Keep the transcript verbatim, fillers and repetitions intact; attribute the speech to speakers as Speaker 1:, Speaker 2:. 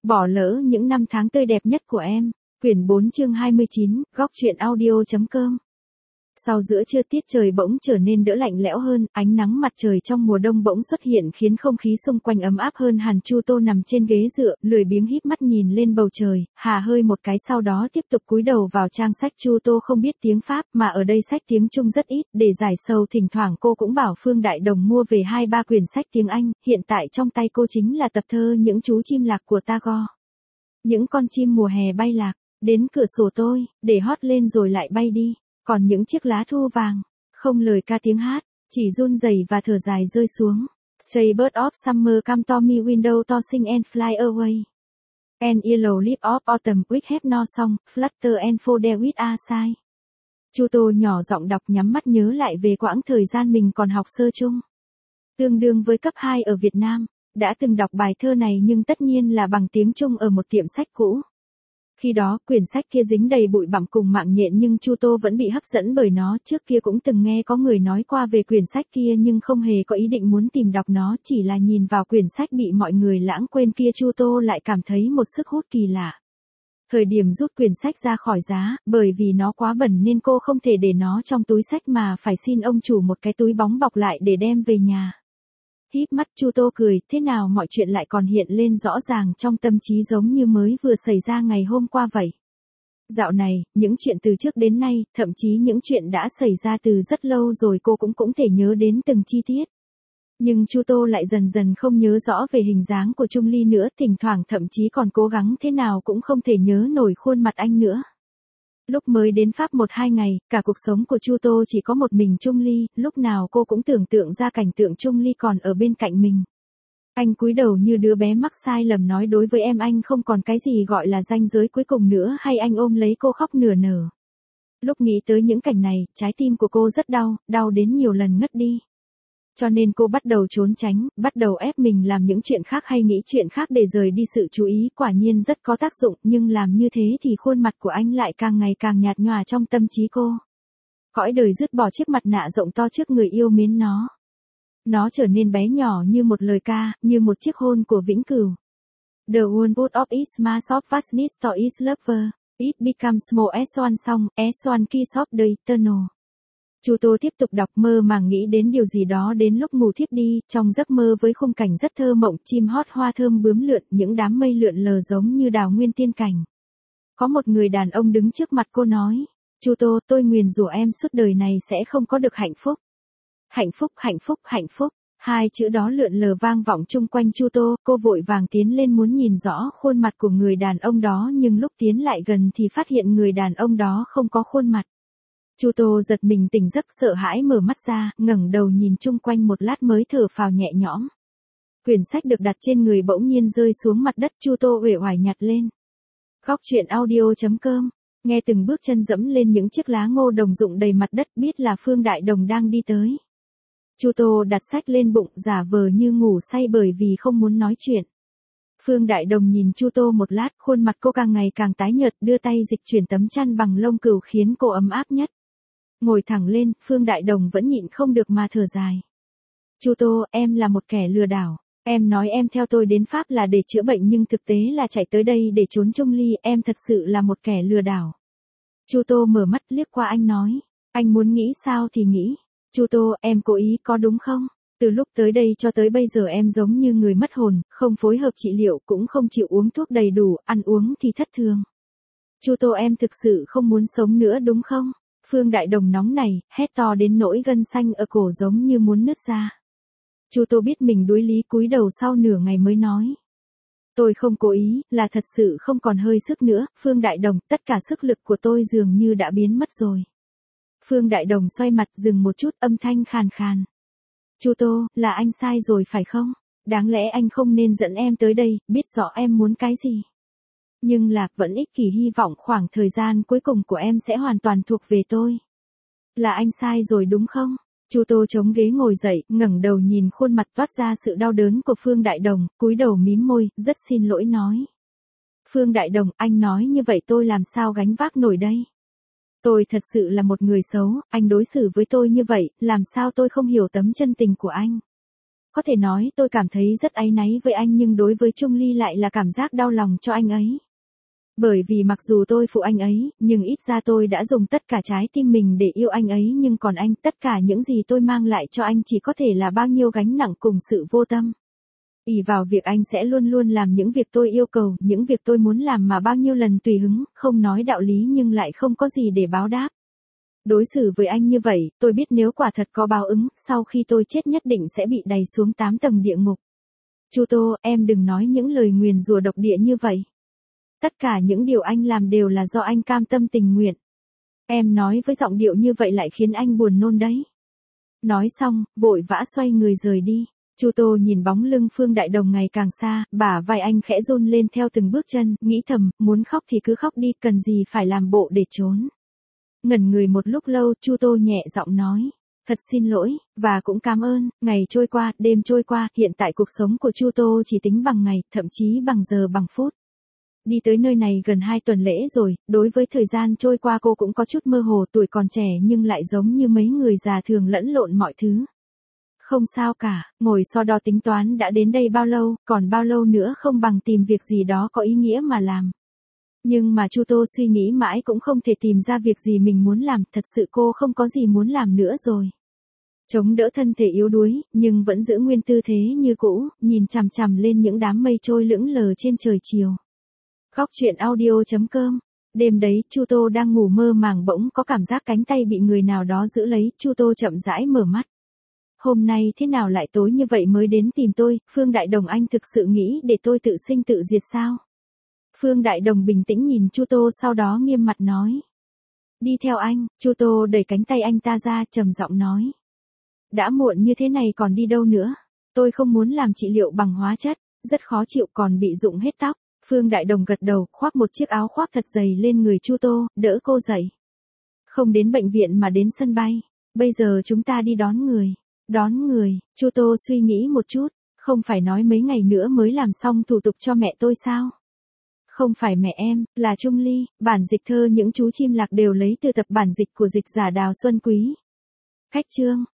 Speaker 1: Bỏ lỡ những năm tháng tươi đẹp nhất của em. Quyển bốn chương hai mươi chín, góc truyện audio.com. Sau giữa trưa tiết trời bỗng trở nên đỡ lạnh lẽo hơn, ánh nắng mặt trời trong mùa đông bỗng xuất hiện khiến không khí xung quanh ấm áp hơn hẳn. Chu Tô nằm trên ghế dựa, lười biếng híp mắt nhìn lên bầu trời, hà hơi một cái sau đó tiếp tục cúi đầu vào trang sách. Chu Tô không biết tiếng Pháp mà ở đây sách tiếng Trung rất ít, để giải sầu thỉnh thoảng cô cũng bảo Phương Đại Đồng mua về hai ba quyển sách tiếng Anh, hiện tại trong tay cô chính là tập thơ Những chú chim lạc của Tagore. Những con chim mùa hè bay lạc, đến cửa sổ tôi, để hót lên rồi lại bay đi. Còn những chiếc lá thu vàng, không lời ca tiếng hát, chỉ run rẩy và thở dài rơi xuống. Stray bird of summer come to me window to sing and fly away. An yellow leaf of autumn with have no song, flutter and fall there with a sigh. Chu Tô nhỏ giọng đọc, nhắm mắt nhớ lại về quãng thời gian mình còn học sơ chung. Tương đương với cấp hai ở Việt Nam, đã từng đọc bài thơ này nhưng tất nhiên là bằng tiếng Trung ở một tiệm sách cũ. Khi đó, quyển sách kia dính đầy bụi bặm cùng mạng nhện nhưng Chu Tô vẫn bị hấp dẫn bởi nó. Trước kia cũng từng nghe có người nói qua về quyển sách kia nhưng không hề có ý định muốn tìm đọc nó, chỉ là nhìn vào quyển sách bị mọi người lãng quên kia Chu Tô lại cảm thấy một sức hút kỳ lạ. Thời điểm rút quyển sách ra khỏi giá, bởi vì nó quá bẩn nên cô không thể để nó trong túi sách mà phải xin ông chủ một cái túi bóng bọc lại để đem về nhà. Híp mắt Chu Tô cười, thế nào mọi chuyện lại còn hiện lên rõ ràng trong tâm trí giống như mới vừa xảy ra ngày hôm qua vậy. Dạo này, những chuyện từ trước đến nay, thậm chí những chuyện đã xảy ra từ rất lâu rồi cô cũng cũng thể nhớ đến từng chi tiết. Nhưng Chu Tô lại dần dần không nhớ rõ về hình dáng của Trung Ly nữa, thỉnh thoảng thậm chí còn cố gắng thế nào cũng không thể nhớ nổi khuôn mặt anh nữa. Lúc mới đến Pháp một hai ngày, cả cuộc sống của Chu Tô chỉ có một mình Trung Ly, lúc nào cô cũng tưởng tượng ra cảnh tượng Trung Ly còn ở bên cạnh mình. Anh cúi đầu như đứa bé mắc sai lầm nói đối với em anh không còn cái gì gọi là ranh giới cuối cùng nữa, hay anh ôm lấy cô khóc nửa nở. Lúc nghĩ tới những cảnh này, trái tim của cô rất đau, đau đến nhiều lần ngất đi. Cho nên cô bắt đầu trốn tránh, bắt đầu ép mình làm những chuyện khác hay nghĩ chuyện khác để rời đi sự chú ý, quả nhiên rất có tác dụng, nhưng làm như thế thì khuôn mặt của anh lại càng ngày càng nhạt nhòa trong tâm trí cô. Cõi đời dứt bỏ chiếc mặt nạ rộng to trước người yêu mến nó. Nó trở nên bé nhỏ như một lời ca, như một chiếc hôn của vĩnh cửu. The one put of its mass of vastness to its lover, it becomes small as one song, as one kiss of the eternal. Chu Tô tiếp tục đọc, mơ màng nghĩ đến điều gì đó đến lúc ngủ thiếp đi, trong giấc mơ với khung cảnh rất thơ mộng, chim hót hoa thơm bướm lượn, những đám mây lượn lờ giống như đào nguyên tiên cảnh. Có một người đàn ông đứng trước mặt cô nói, Chu Tô, tôi nguyền rủa em suốt đời này sẽ không có được hạnh phúc. Hạnh phúc, hạnh phúc, hạnh phúc, hai chữ đó lượn lờ vang vọng chung quanh Chu Tô, cô vội vàng tiến lên muốn nhìn rõ khuôn mặt của người đàn ông đó nhưng lúc tiến lại gần thì phát hiện người đàn ông đó không có khuôn mặt. Chu Tô giật mình tỉnh giấc sợ hãi mở mắt ra, ngẩng đầu nhìn chung quanh một lát mới thở phào nhẹ nhõm. Quyển sách được đặt trên người bỗng nhiên rơi xuống mặt đất, Chu Tô uể oải nhặt lên. Góc truyện audio.com, nghe từng bước chân dẫm lên những chiếc lá ngô đồng rụng đầy mặt đất, biết là Phương Đại Đồng đang đi tới. Chu Tô đặt sách lên bụng, giả vờ như ngủ say bởi vì không muốn nói chuyện. Phương Đại Đồng nhìn Chu Tô một lát, khuôn mặt cô càng ngày càng tái nhợt, đưa tay dịch chuyển tấm chăn bằng lông cừu khiến cô ấm áp nhất. Ngồi thẳng lên, Phương Đại Đồng vẫn nhịn không được mà thở dài. Chu Tô, em là một kẻ lừa đảo. Em nói em theo tôi đến Pháp là để chữa bệnh nhưng thực tế là chạy tới đây để trốn Trung Ly, em thật sự là một kẻ lừa đảo. Chu Tô mở mắt liếc qua anh nói, anh muốn nghĩ sao thì nghĩ. Chu Tô, em cố ý có đúng không? Từ lúc tới đây cho tới bây giờ em giống như người mất hồn, không phối hợp trị liệu, cũng không chịu uống thuốc đầy đủ, ăn uống thì thất thường. Chu Tô, em thực sự không muốn sống nữa đúng không? Phương Đại Đồng nóng này, hét to đến nỗi gân xanh ở cổ giống như muốn nứt ra. Chu Tô biết mình đuối lý, cúi đầu sau nửa ngày mới nói. Tôi không cố ý, là thật sự không còn hơi sức nữa, Phương Đại Đồng, tất cả sức lực của tôi dường như đã biến mất rồi. Phương Đại Đồng xoay mặt dừng một chút, âm thanh khàn khàn. Chu Tô, là anh sai rồi phải không? Đáng lẽ anh không nên dẫn em tới đây, biết rõ em muốn cái gì. Nhưng là, vẫn ích kỷ hy vọng khoảng thời gian cuối cùng của em sẽ hoàn toàn thuộc về tôi. Là anh sai rồi đúng không? Chu Tô chống ghế ngồi dậy, ngẩng đầu nhìn khuôn mặt toát ra sự đau đớn của Phương Đại Đồng, cúi đầu mím môi, rất xin lỗi nói. Phương Đại Đồng, anh nói như vậy tôi làm sao gánh vác nổi đây? Tôi thật sự là một người xấu, anh đối xử với tôi như vậy, làm sao tôi không hiểu tấm chân tình của anh? có thể nói tôi cảm thấy rất áy náy với anh nhưng đối với Trung Ly lại là cảm giác đau lòng cho anh ấy. Bởi vì mặc dù tôi phụ anh ấy, nhưng ít ra tôi đã dùng tất cả trái tim mình để yêu anh ấy nhưng còn anh, tất cả những gì tôi mang lại cho anh chỉ có thể là bao nhiêu gánh nặng cùng sự vô tâm. Ỷ vào việc anh sẽ luôn luôn làm những việc tôi yêu cầu, những việc tôi muốn làm mà bao nhiêu lần tùy hứng, không nói đạo lý nhưng lại không có gì để báo đáp. Đối xử với anh như vậy, tôi biết nếu quả thật có báo ứng, sau khi tôi chết nhất định sẽ bị đày xuống tám tầng địa ngục. Chu Tô, em đừng nói những lời nguyền rủa độc địa như vậy. Tất cả những điều anh làm đều là do anh cam tâm tình nguyện. Em nói với giọng điệu như vậy lại khiến anh buồn nôn đấy. Nói xong, vội vã xoay người rời đi. Chu Tô nhìn bóng lưng Phương Đại Đồng ngày càng xa, bả vai anh khẽ run lên theo từng bước chân, nghĩ thầm, muốn khóc thì cứ khóc đi, cần gì phải làm bộ để trốn. Ngẩn người một lúc lâu, Chu Tô nhẹ giọng nói, thật xin lỗi, và cũng cảm ơn. Ngày trôi qua, đêm trôi qua, hiện tại cuộc sống của Chu Tô chỉ tính bằng ngày, thậm chí bằng giờ bằng phút. Đi tới nơi này gần hai tuần lễ rồi, đối với thời gian trôi qua cô cũng có chút mơ hồ, tuổi còn trẻ nhưng lại giống như mấy người già thường lẫn lộn mọi thứ. Không sao cả, ngồi so đo tính toán đã đến đây bao lâu, còn bao lâu nữa không bằng tìm việc gì đó có ý nghĩa mà làm. Nhưng mà Chu Tô suy nghĩ mãi cũng không thể tìm ra việc gì mình muốn làm, thật sự cô không có gì muốn làm nữa rồi. Chống đỡ thân thể yếu đuối, nhưng vẫn giữ nguyên tư thế như cũ, nhìn chằm chằm lên những đám mây trôi lững lờ trên trời chiều. Góc truyện audio chấm com. Đêm đấy, Chu Tô đang ngủ mơ màng bỗng có cảm giác cánh tay bị người nào đó giữ lấy, Chu Tô chậm rãi mở mắt. Hôm nay thế nào lại tối như vậy mới đến tìm tôi, Phương Đại Đồng anh thực sự nghĩ để tôi tự sinh tự diệt sao? Phương Đại Đồng bình tĩnh nhìn Chu Tô sau đó nghiêm mặt nói. Đi theo anh, Chu Tô đẩy cánh tay anh ta ra trầm giọng nói. Đã muộn như thế này còn đi đâu nữa? Tôi không muốn làm trị liệu bằng hóa chất, rất khó chịu còn bị rụng hết tóc. Phương Đại Đồng gật đầu, khoác một chiếc áo khoác thật dày lên người Chu Tô, đỡ cô dậy. Không đến bệnh viện mà đến sân bay. Bây giờ chúng ta đi đón người. Đón người, Chu Tô suy nghĩ một chút, không phải nói mấy ngày nữa mới làm xong thủ tục cho mẹ tôi sao? Không phải mẹ em, là Trung Ly. Bản dịch thơ Những chú chim lạc đều lấy từ tập bản dịch của dịch giả Đào Xuân Quý. Khách chương.